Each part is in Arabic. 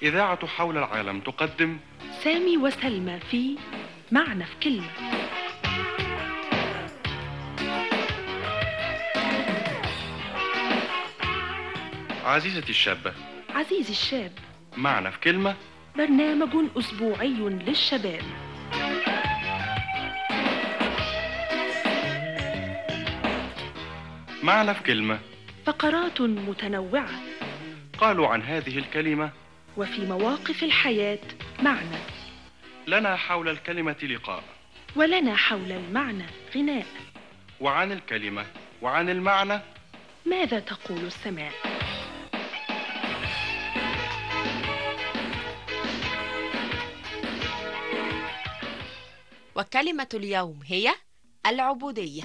إذاعة حول العالم تقدم سامي وسلمى في معنى في كلمة. عزيزتي الشابة، عزيزي الشاب، معنى في كلمة، برنامج أسبوعي للشباب. معنى في كلمة، فقرات متنوعة قالوا عن هذه الكلمة وفي مواقف الحياة معنى، لنا حول الكلمة لقاء، ولنا حول المعنى غناء، وعن الكلمة وعن المعنى ماذا تقول السماء؟ وكلمة اليوم هي العبودية.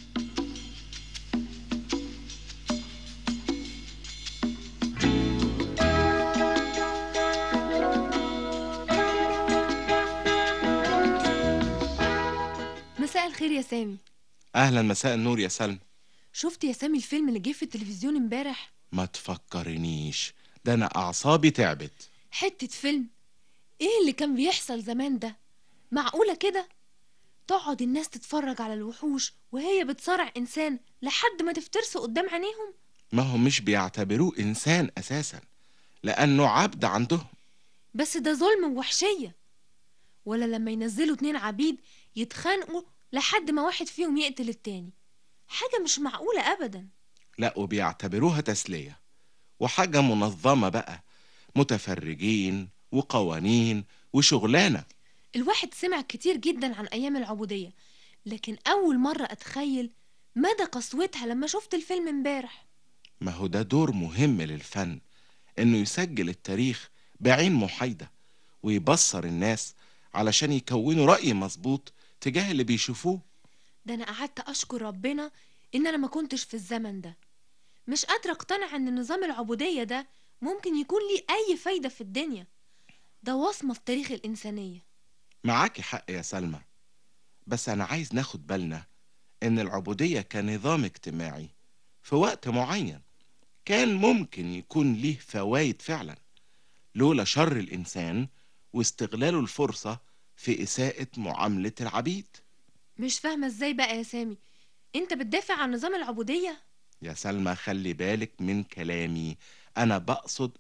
مساء الخير يا سامي. أهلا، مساء النور يا سلمى. شفت يا سامي الفيلم اللي جه في التلفزيون امبارح؟ ما تفكرنيش، ده أنا أعصابي تعبت. حتة فيلم. ايه اللي كان بيحصل زمان ده؟ معقولة كده؟ تقعد الناس تتفرج على الوحوش وهي بتصارع إنسان لحد ما تفترسه قدام عينيهم؟ ما هم مش بيعتبروه إنسان أساسا، لأنه عبد عندهم. بس ده ظلم ووحشية. ولا لما ينزلوا 2 عبيد يتخانقوا لحد ما واحد فيهم يقتل التاني؟ حاجة مش معقولة أبدا. لا، وبيعتبروها تسلية وحاجة منظمة بقى، متفرجين وقوانين وشغلانة. الواحد سمع كتير جدا عن أيام العبودية، لكن أول مرة أتخيل مدى قسوتها لما شفت الفيلم امبارح. ما هو ده دور مهم للفن، إنه يسجل التاريخ بعين محايدة ويبصر الناس علشان يكونوا رأي مظبوط تجاه اللي بيشوفوه. ده أنا قعدت أشكر ربنا إن أنا ما كنتش في الزمن ده. مش قادرة أقتنع إن نظام العبودية ده ممكن يكون ليه أي فايدة في الدنيا. ده وصمة في تاريخ الإنسانية. معاكي حق يا سلمى، بس أنا عايز ناخد بالنا إن العبودية كنظام اجتماعي في وقت معين كان ممكن يكون ليه فوايد فعلا، لولا شر الإنسان واستغلاله الفرصة في إساءة معاملة العبيد. مش فاهمة إزاي بقى يا سامي أنت بتدافع عن نظام العبودية؟ يا سلمى خلي بالك من كلامي، أنا بقصد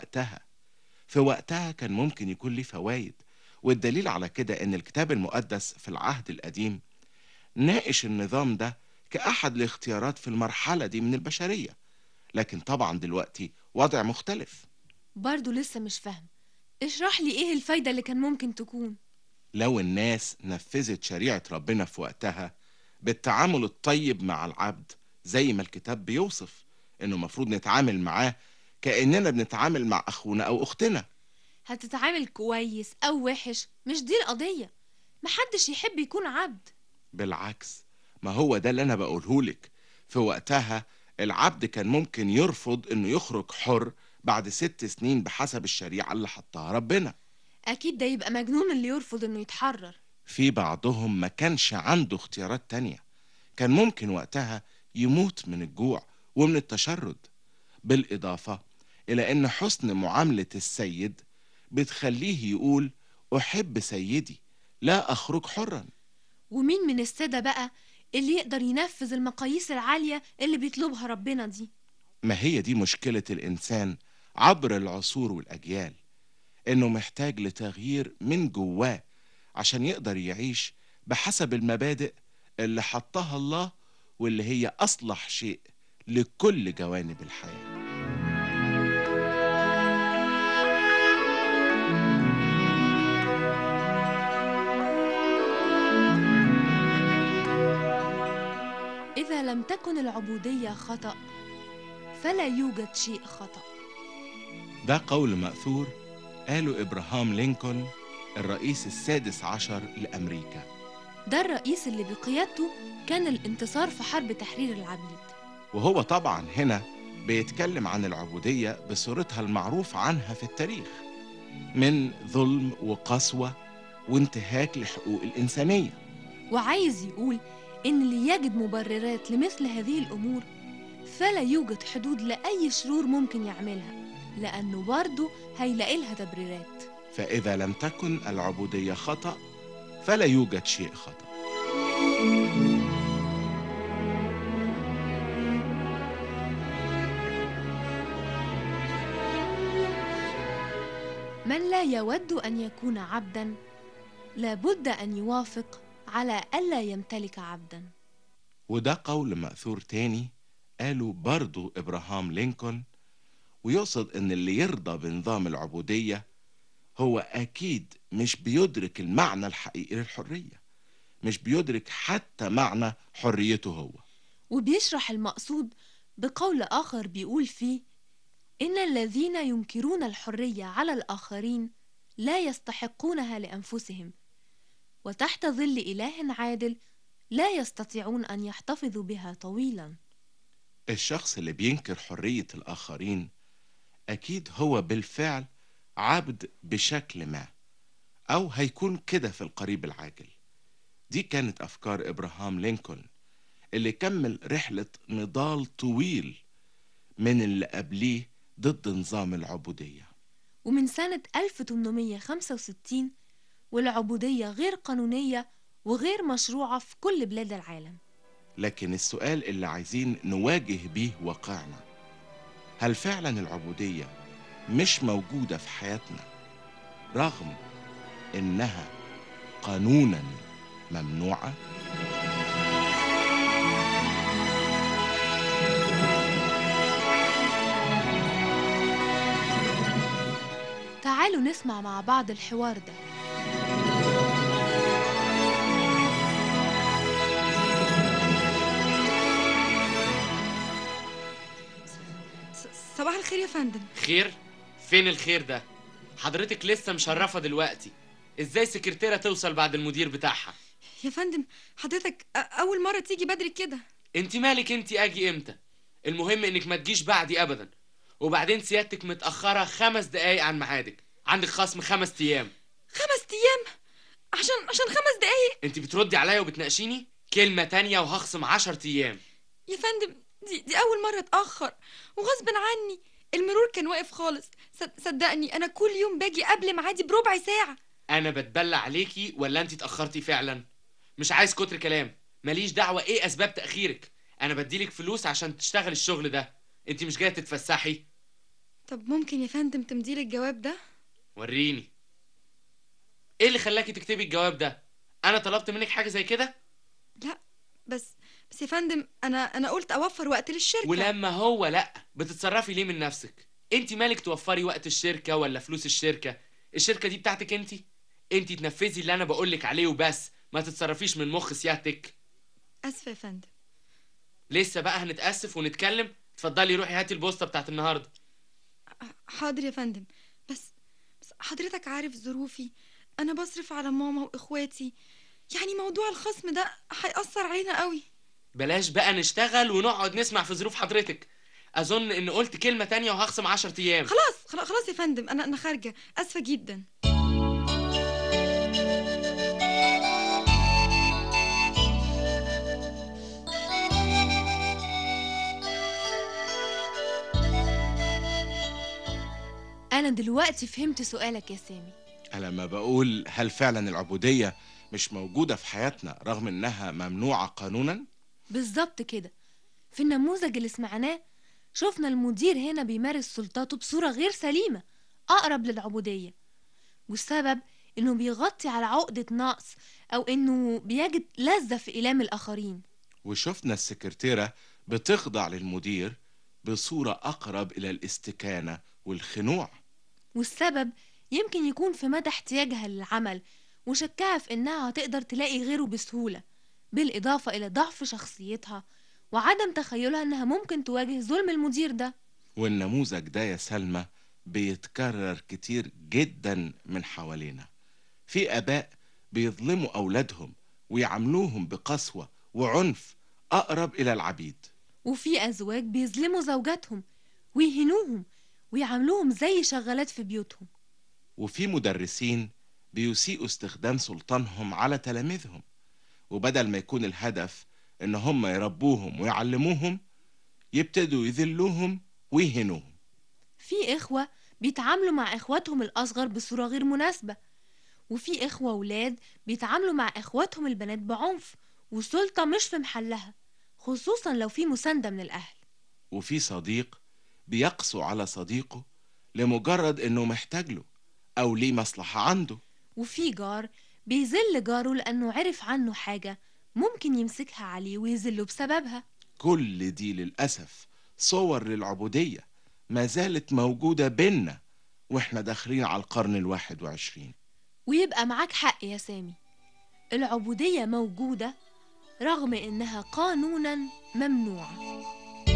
في وقتها كان ممكن يكون ليه فوايد، والدليل على كده إن الكتاب المقدس في العهد القديم ناقش النظام ده كأحد الاختيارات في المرحلة دي من البشرية. لكن طبعا دلوقتي وضع مختلف. برضو لسه مش فاهم. اشرح لي إيه الفايدة اللي كان ممكن تكون. لو الناس نفذت شريعة ربنا في وقتها بالتعامل الطيب مع العبد، زي ما الكتاب بيوصف إنه مفروض نتعامل معاه كأننا بنتعامل مع أخونا أو أختنا. هتتعامل كويس أو وحش مش دي القضية. محدش يحب يكون عبد. بالعكس، ما هو ده اللي أنا بقولهولك. في وقتها العبد كان ممكن يرفض إنه يخرج حر بعد 6 سنين بحسب الشريعة اللي حطها ربنا. أكيد ده يبقى مجنون اللي يرفض إنه يتحرر. في بعضهم ما كانش عنده اختيارات تانية، كان ممكن وقتها يموت من الجوع ومن التشرد، بالإضافة إلى أن حسن معاملة السيد بتخليه يقول أحب سيدي لا أخرج حرا. ومين من السادة بقى اللي يقدر ينفذ المقاييس العالية اللي بيطلبها ربنا دي؟ ما هي دي مشكلة الإنسان عبر العصور والأجيال، إنه محتاج لتغيير من جواه عشان يقدر يعيش بحسب المبادئ اللي حطها الله، واللي هي أصلح شيء لكل جوانب الحياة. إذا لم تكن العبودية خطأ فلا يوجد شيء خطأ. ده قول مأثور قاله إبراهام لينكولن، الرئيس ال16 لأمريكا. ده الرئيس اللي بقيادته كان الانتصار في حرب تحرير العبيد. وهو طبعا هنا بيتكلم عن العبودية بصورتها المعروف عنها في التاريخ، من ظلم وقسوة وانتهاك لحقوق الإنسانية. وعايز يقول إن اللي يجد مبررات لمثل هذه الأمور فلا يوجد حدود لأي شرور ممكن يعملها. لأنه برضه هيلاقي لها تبريرات. فإذا لم تكن العبودية خطأ فلا يوجد شيء خطأ. من لا يود أن يكون عبداً لابد أن يوافق على ألا يمتلك عبداً. وده قول مأثور تاني قاله برضو إبراهام لينكولن، ويقصد إن اللي يرضى بنظام العبودية هو أكيد مش بيدرك المعنى الحقيقي للحرية، مش بيدرك حتى معنى حريته هو. وبيشرح المقصود بقول آخر بيقول فيه: إن الذين ينكرون الحرية على الآخرين لا يستحقونها لأنفسهم، وتحت ظل إله عادل لا يستطيعون أن يحتفظوا بها طويلا. الشخص اللي بينكر حرية الآخرين أكيد هو بالفعل عبد بشكل ما، أو هيكون كده في القريب العاجل. دي كانت أفكار إبراهام لينكولن اللي كمل رحلة نضال طويل من اللي قبليه ضد نظام العبودية. ومن سنة 1865 والعبودية غير قانونية وغير مشروعة في كل بلاد العالم. لكن السؤال اللي عايزين نواجه بيه واقعنا: هل فعلا العبودية مش موجودة في حياتنا رغم إنها قانونا ممنوعة؟ تعالوا نسمع مع بعض الحوار ده. صباح الخير يا فندم. خير؟ فين الخير ده؟ حضرتك لسه مشرفة دلوقتي، ازاي سكرتيرة توصل بعد المدير بتاعها؟ يا فندم حضرتك أول مرة تيجي بدري كده. انت مالك، انت اجي امتى؟ المهم انك ما تجيش بعدي ابدا. وبعدين سيادتك متأخرة 5 دقايق عن ميعادك، عندك خصم 5 ايام. 5 أيام؟ عشان 5 دقايق؟ انت بتردي عليا وبتناقشيني؟ كلمة تانية وهخصم 10 ايام. يا فندم دي أول مرة أتأخر وغصب عني، المرور كان واقف خالص. صدقني أنا كل يوم باجي قبل ميعادي بربع ساعة. انا بتبلع عليكي ولا انت اتأخرتي فعلا؟ مش عايز كتر كلام، ماليش دعوة ايه اسباب تأخيرك. انا بديلك فلوس عشان تشتغل الشغل ده، انت مش جاية تتفسحي. طب ممكن يا فندم تمديلي الجواب ده؟ وريني. ايه اللي خلاكي تكتبي الجواب ده؟ انا طلبت منك حاجة زي كده؟ لا بس يا فندم انا قلت اوفر وقت للشركة. ولما هو لا، بتتصرفي ليه من نفسك؟ انت مالك توفري وقت الشركة ولا فلوس الشركة؟ الشركة دي بتاعتك انت تنفذي اللي انا بقولك عليه وبس، ما تتصرفيش من مخ سيادتك. اسفة يا فندم. لسه بقى هنتأسف ونتكلم؟ اتفضلي روحي هاتي البوسطة بتاعت النهاردة. حاضر يا فندم. بس حضرتك عارف ظروفي، انا بصرف على ماما واخواتي، يعني موضوع الخصم ده هيأثر علينا قوي. بلاش بقى نشتغل ونقعد نسمع في ظروف حضرتك. اظن ان قلت كلمة تانية وهخصم 10 ايام. خلاص يا فندم، انا خارجة، اسفة جدا. أنا دلوقتي فهمت سؤالك يا سامي. لما بقول هل فعلا العبودية مش موجودة في حياتنا رغم إنها ممنوعة قانونا؟ بالظبط كده. في النموذج اللي سمعناه شفنا المدير هنا بيمارس سلطاته بصورة غير سليمة، أقرب للعبودية، والسبب إنه بيغطي على عقدة نقص أو إنه بيجد لذة في إيلام الآخرين. وشفنا السكرتيرة بتخضع للمدير بصورة أقرب إلى الاستكانة والخنوع، والسبب يمكن يكون في مدى احتياجها للعمل وشكها في إنها هتقدر تلاقي غيره بسهولة، بالإضافة إلى ضعف شخصيتها وعدم تخيلها إنها ممكن تواجه ظلم المدير ده. والنموذج ده يا سلمى بيتكرر كتير جدا من حوالينا. في آباء بيظلموا أولادهم ويعاملوهم بقسوة وعنف أقرب إلى العبيد، وفي أزواج بيظلموا زوجاتهم ويهنوهم ويعاملوهم زي شغالات في بيوتهم، وفي مدرسين بيسيئوا استخدام سلطانهم على تلاميذهم، وبدل ما يكون الهدف إن هم يربوهم ويعلموهم يبتدوا يذلوهم ويهنوهم. في في إخوة بيتعاملوا مع إخواتهم الأصغر بصورة غير مناسبة، وفي إخوة ولاد بيتعاملوا مع إخواتهم البنات بعنف وسلطة مش في محلها، خصوصا لو في مساندة من الأهل. وفي صديق بيقسو على صديقه لمجرد إنه محتاج له أو ليه مصلحة عنده. وفي جار بيذل جاره لأنه عرف عنه حاجة ممكن يمسكها عليه ويذله بسببها. كل دي للأسف صور للعبودية ما زالت موجودة بينا وإحنا داخلين على القرن 21. ويبقى معاك حق يا سامي، العبودية موجودة رغم إنها قانونا ممنوعة.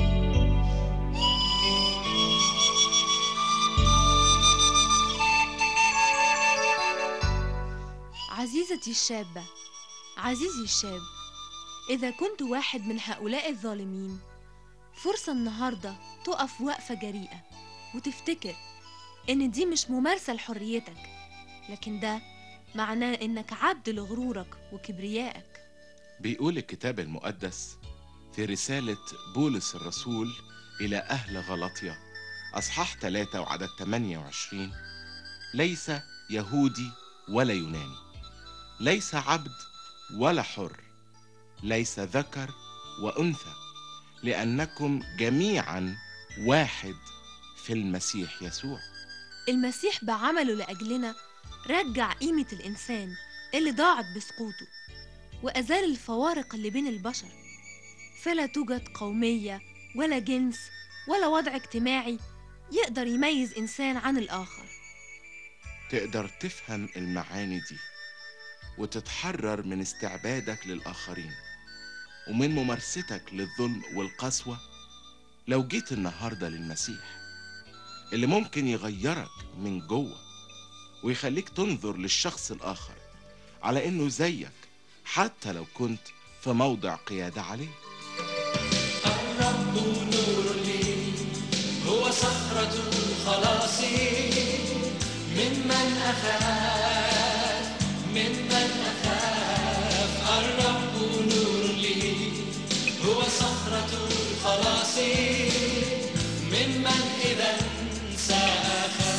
عزيزتي الشابة، عزيزي الشاب، إذا كنت واحد من هؤلاء الظالمين، فرصة النهاردة تقف وقفة جريئة وتفتكر إن دي مش ممارسة لحريتك، لكن ده معناه إنك عبد لغرورك وكبريائك. بيقول الكتاب المقدس في رسالة بولس الرسول إلى أهل غلطية أصحاح 3 وعدد 28: ليس يهودي ولا يوناني، ليس عبد ولا حر، ليس ذكر وأنثى، لأنكم جميعا واحد في المسيح يسوع. المسيح بعمله لأجلنا رجع قيمة الإنسان اللي ضاعت بسقوطه، وأزال الفوارق اللي بين البشر، فلا توجد قومية ولا جنس ولا وضع اجتماعي يقدر يميز إنسان عن الآخر. تقدر تفهم المعاني دي وتتحرر من استعبادك للآخرين ومن ممارستك للظلم والقسوة لو جيت النهاردة للمسيح اللي ممكن يغيرك من جوه ويخليك تنظر للشخص الآخر على إنه زيك حتى لو كنت في موضع قيادة عليه. الرب نور لي، هو صخرة الخلاص، ممن أخاف الرب نور لي، هو صخرة الخلاص، ممن إذا سأخاف.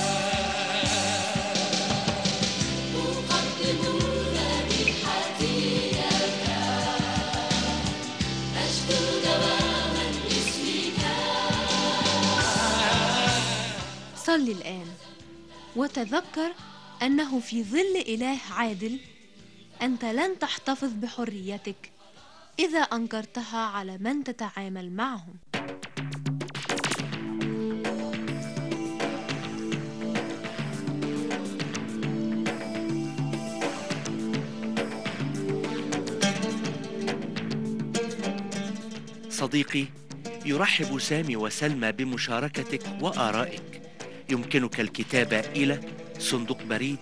أقدم ذبيحتي لك، أشكو دواما اسمك. صلي الآن وتذكر أنه في ظل إله عادل أنت لن تحتفظ بحريتك إذا أنكرتها على من تتعامل معهم. صديقي، يرحب سامي وسلمى بمشاركتك وآرائك. يمكنك الكتابة إلى صندوق بريد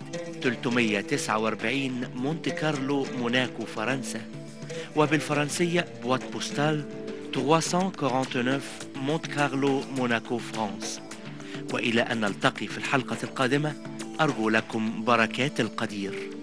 349 مونte كارلو موناكو فرنسا، وبالفرنسية بوات بوستال 349 مونte كارلو موناكو فرانس. وإلى أن نلتقي في الحلقة القادمة، أرجو لكم بركات القدير.